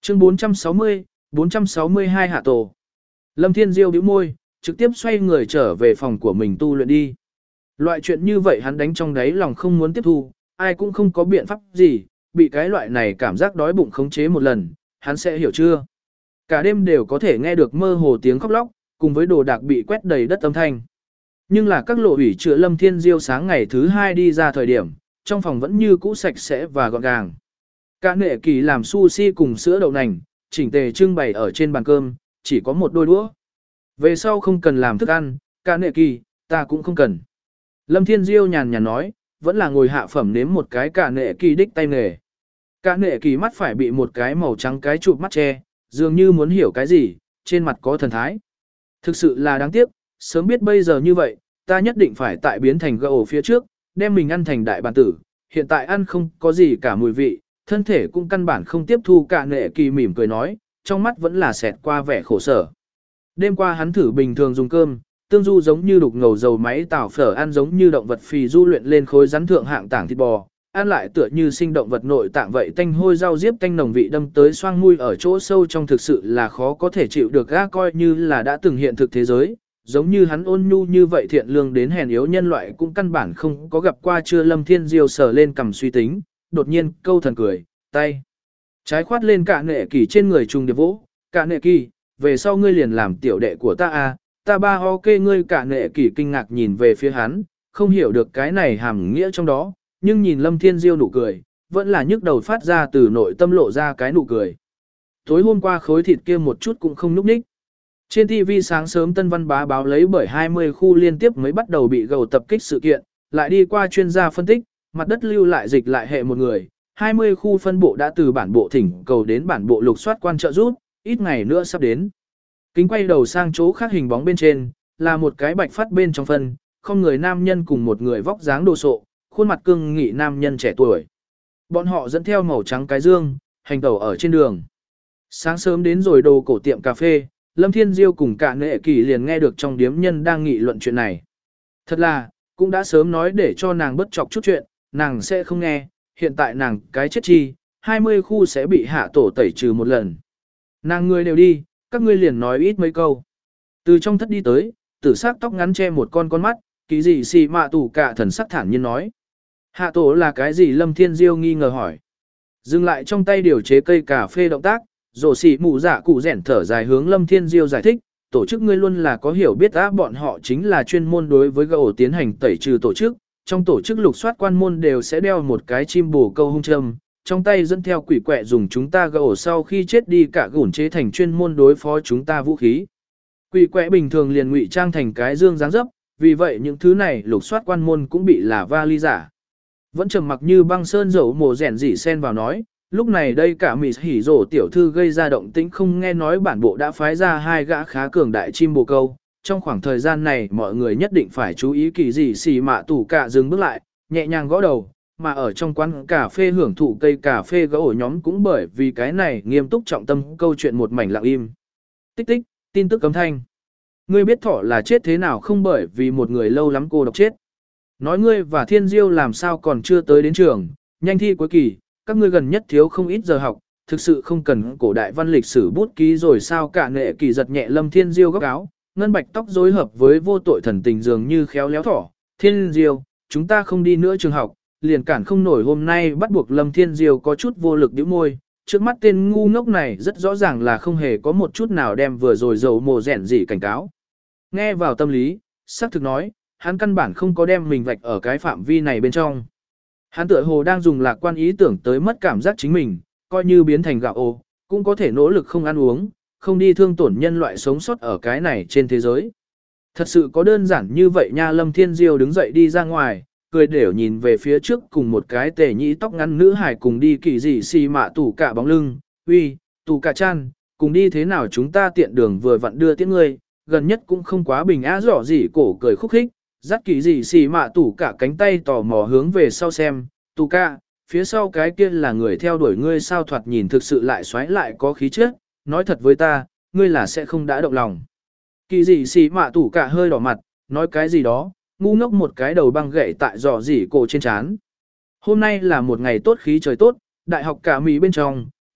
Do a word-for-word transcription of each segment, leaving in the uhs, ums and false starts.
Chương bốn trăm sáu mươi, bốn trăm sáu mươi hai hạ tổ. Lâm Thiên Diêu bĩu môi, trực tiếp xoay người trở về phòng của mình tu luyện đi. Loại chuyện như vậy hắn đánh trong đáy lòng không muốn tiếp thu, ai cũng không có biện pháp gì, bị cái loại này cảm giác đói bụng khống chế một lần, hắn sẽ hiểu chưa. Cả đêm đều có thể nghe được mơ hồ tiếng khóc lóc, cùng với đồ đạc bị quét đầy đất âm thanh. Nhưng là các lộ ủy chữa Lâm Thiên Diêu sáng ngày thứ hai đi ra thời điểm, trong phòng vẫn như cũ sạch sẽ và gọn gàng. Cả nệ kỳ làm sushi cùng sữa đậu nành, chỉnh tề trưng bày ở trên bàn cơm, chỉ có một đôi đũa. Về sau không cần làm thức ăn, cả nệ kỳ, ta cũng không cần. Lâm Thiên Diêu nhàn nhàn nói, vẫn là ngồi hạ phẩm nếm một cái cả nệ kỳ đích tay nghề. Cả nệ kỳ mắt phải bị một cái màu trắng cái chụp mắt che, dường như muốn hiểu cái gì, trên mặt có thần thái. Thực sự là đáng tiếc, sớm biết bây giờ như vậy, ta nhất định phải tại biến thành gậu phía trước, đem mình ăn thành đại bản tử, hiện tại ăn không có gì cả mùi vị, thân thể cũng căn bản không tiếp thu. Cả nệ kỳ mỉm cười nói, trong mắt vẫn là xẹt qua vẻ khổ sở. Đêm qua hắn thử bình thường dùng cơm, tương du giống như đục ngầu dầu máy tảo phở, ăn giống như động vật phì du luyện lên khối rắn thượng hạng tảng thịt bò, ăn lại tựa như sinh động vật nội tạng vậy, tanh hôi rau diếp tanh nồng vị đâm tới xoang mũi ở chỗ sâu trong, thực sự là khó có thể chịu được. Ga coi như là đã từng hiện thực thế giới, giống như hắn ôn nhu như vậy thiện lương đến hèn yếu nhân loại cũng căn bản không có gặp qua chưa. Lâm Thiên Diêu sờ lên cầm suy tính, đột nhiên câu thần cười, tay trái khoát lên cả nệ kỳ trên người trùng điệp vỗ, cả nệ kỳ, về sau ngươi liền làm tiểu đệ của ta à, ta ba ok ngươi. Cả nệ kỳ kinh ngạc nhìn về phía hắn, không hiểu được cái này hàm nghĩa trong đó, nhưng nhìn Lâm Thiên Diêu nụ cười, vẫn là nhức đầu phát ra từ nội tâm lộ ra cái nụ cười. Tối hôm qua khối thịt kia một chút cũng không núp ních. Trên ti vi sáng sớm Tân Văn Bá báo lấy bởi hai mươi khu liên tiếp mới bắt đầu bị gầu tập kích sự kiện, lại đi qua chuyên gia phân tích, mặt đất lưu lại dịch lại hệ một người, hai mươi khu phân bộ đã từ bản bộ thỉnh cầu đến bản bộ lục soát quan trợ rút, ít ngày nữa sắp đến. Kính quay đầu sang chỗ khác, hình bóng bên trên, là một cái bạch phát bên trong phân, không người nam nhân cùng một người vóc dáng đồ sộ, khuôn mặt cương nghị nam nhân trẻ tuổi. Bọn họ dẫn theo màu trắng cái dương, hành tẩu ở trên đường. Sáng sớm đến rồi đồ cổ tiệm cà phê, Lâm Thiên Diêu cùng cả nệ kỳ liền nghe được trong điếm nhân đang nghị luận chuyện này. Thật là, cũng đã sớm nói để cho nàng bất chọc chút chuyện, nàng sẽ không nghe, hiện tại nàng cái chết chi, hai mươi khu sẽ bị hạ tổ tẩy trừ một lần. Nàng người đều đi, các ngươi liền nói ít mấy câu. Từ trong thất đi tới, tử sắc tóc ngắn che một con con mắt, kỳ gì xì mạ tủ cả thần sắc thản nhiên nói. Hạ tổ là cái gì? Lâm Thiên Diêu nghi ngờ hỏi. Dừng lại trong tay điều chế cây cà phê động tác, rổ xì mù dạ cụ rẻn thở dài hướng Lâm Thiên Diêu giải thích, tổ chức ngươi luôn là có hiểu biết á, bọn họ chính là chuyên môn đối với gỗ tiến hành tẩy trừ tổ chức, trong tổ chức lục soát quan môn đều sẽ đeo một cái chim bồ câu hung châm, trong tay dẫn theo quỷ quẹ dùng chúng ta gỗ sau khi chết đi cả gủn chế thành chuyên môn đối phó chúng ta vũ khí. Quỷ quẹ bình thường liền ngụy trang thành cái dương dáng dấp, vì vậy những thứ này lục soát quan môn cũng bị là vali giả. Vẫn trầm mặc như băng sơn dầu mồ rèn dỉ sen vào nói, lúc này đây cả mì hỉ rổ tiểu thư gây ra động tĩnh, không nghe nói bản bộ đã phái ra hai gã khá cường đại chim bồ câu. Trong khoảng thời gian này mọi người nhất định phải chú ý. Kỳ gì xì mạ tủ cả dừng bước lại, nhẹ nhàng gõ đầu, mà ở trong quán cà phê hưởng thụ cây cà phê gỗ nhóm cũng bởi vì cái này nghiêm túc trọng tâm câu chuyện một mảnh lặng im. Tích tích, tin tức cấm thanh. Ngươi biết thỏ là chết thế nào không? Bởi vì một người lâu lắm cô độc chết. Nói ngươi và Thiên Diêu làm sao còn chưa tới đến trường, nhanh thi cuối kỳ, các ngươi gần nhất thiếu không ít giờ học, thực sự không cần cổ đại văn lịch sử bút ký rồi sao? Cả nệ kỳ giật nhẹ Lâm Thiên Diêu góc áo, ngân bạch tóc rối hợp với vô tội thần tình dường như khéo léo thỏ. Thiên Diêu, chúng ta không đi nữa trường học, liền cản không nổi hôm nay bắt buộc. Lâm Thiên Diêu có chút vô lực nhíu môi, trước mắt tên ngu ngốc này rất rõ ràng là không hề có một chút nào đem vừa rồi dầu mồ rẻn gì cảnh cáo. Nghe vào tâm lý, xác thực nói, hắn căn bản không có đem mình vạch ở cái phạm vi này bên trong. Hắn tựa hồ đang dùng lạc quan ý tưởng tới mất cảm giác chính mình, coi như biến thành gạo ô, cũng có thể nỗ lực không ăn uống, không đi thương tổn nhân loại sống sót ở cái này trên thế giới. Thật sự có đơn giản như vậy nha? Lâm Thiên Diêu đứng dậy đi ra ngoài, cười đều nhìn về phía trước cùng một cái tề nhĩ tóc ngắn nữ hải cùng đi. Kỳ gì xì mạ tủ cả bóng lưng, uy, tủ cả chan, cùng đi thế nào? Chúng ta tiện đường vừa vặn đưa tiễn ngươi, gần nhất cũng không quá bình á. Rõ gì cổ cười khúc khích, dắt kỳ gì xì mạ tủ cả cánh tay tò mò hướng về sau xem, tủ cả, phía sau cái kia là người theo đuổi ngươi sao? Thoạt nhìn thực sự lại xoáy lại có khí chất, nói thật với ta, ngươi là sẽ không đã động lòng. Kỳ gì xì mạ tủ cả hơi đỏ mặt, nói cái gì đó, ngu ngốc một cái đầu băng gậy tại giỏ dỉ cổ trên trán. Hôm nay là một ngày tốt, khí trời tốt, đại học cả Mỹ bên trong,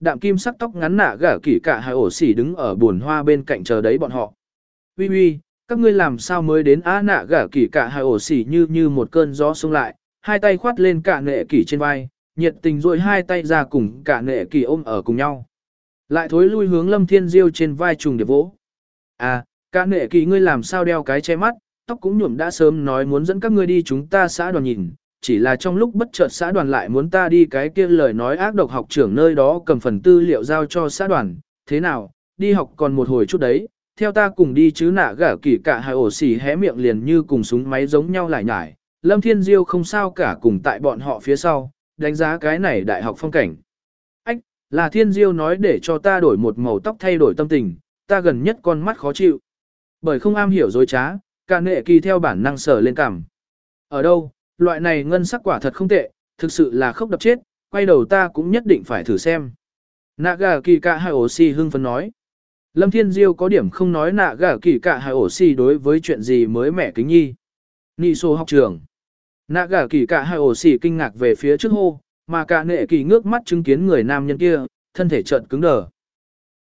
đạm kim sắc tóc ngắn nạ gả kỷ cả hai ổ xỉ đứng ở buồn hoa bên cạnh chờ đấy bọn họ. Ui ui, các ngươi làm sao mới đến á nạ gả kỷ cả hai ổ xỉ như như một cơn gió xông lại, hai tay khoát lên cả nệ kỷ trên vai, nhiệt tình duỗi hai tay ra cùng cả nệ kỷ ôm ở cùng nhau. Lại thối lui hướng Lâm Thiên Diêu trên vai trùng điệp vỗ. À, cả nệ kỷ ngươi làm sao đeo cái che mắt, tóc cũng nhuộm đã sớm nói muốn dẫn các ngươi đi chúng ta xã đoàn nhìn, chỉ là trong lúc bất chợt xã đoàn lại muốn ta đi cái kia lời nói ác độc học trưởng nơi đó cầm phần tư liệu giao cho xã đoàn, thế nào, đi học còn một hồi chút đấy, theo ta cùng đi chứ nạ gả kỷ cả hai ổ xỉ hé miệng liền như cùng súng máy giống nhau lại nhải, Lâm Thiên Diêu không sao cả cùng tại bọn họ phía sau, đánh giá cái này đại học phong cảnh. Ách, là Thiên Diêu nói để cho ta đổi một màu tóc thay đổi tâm tình, ta gần nhất con mắt khó chịu. Bởi không am hiểu dối trá, cả nệ kỳ theo bản năng sở lên cằm. Ở đâu, loại này ngân sắc quả thật không tệ, thực sự là khốc đập chết, quay đầu ta cũng nhất định phải thử xem. Naga kỳ cả hai ổ xì hưng phấn nói. Lâm Thiên Diêu có điểm không nói Naga kỳ cả hai ổ xì đối với chuyện gì mới mẻ kính nhi. Nị sô học trường. Naga kỳ cả hai ổ xì kinh ngạc về phía trước hô, mà cả nệ kỳ ngước mắt chứng kiến người nam nhân kia, thân thể chợt cứng đờ.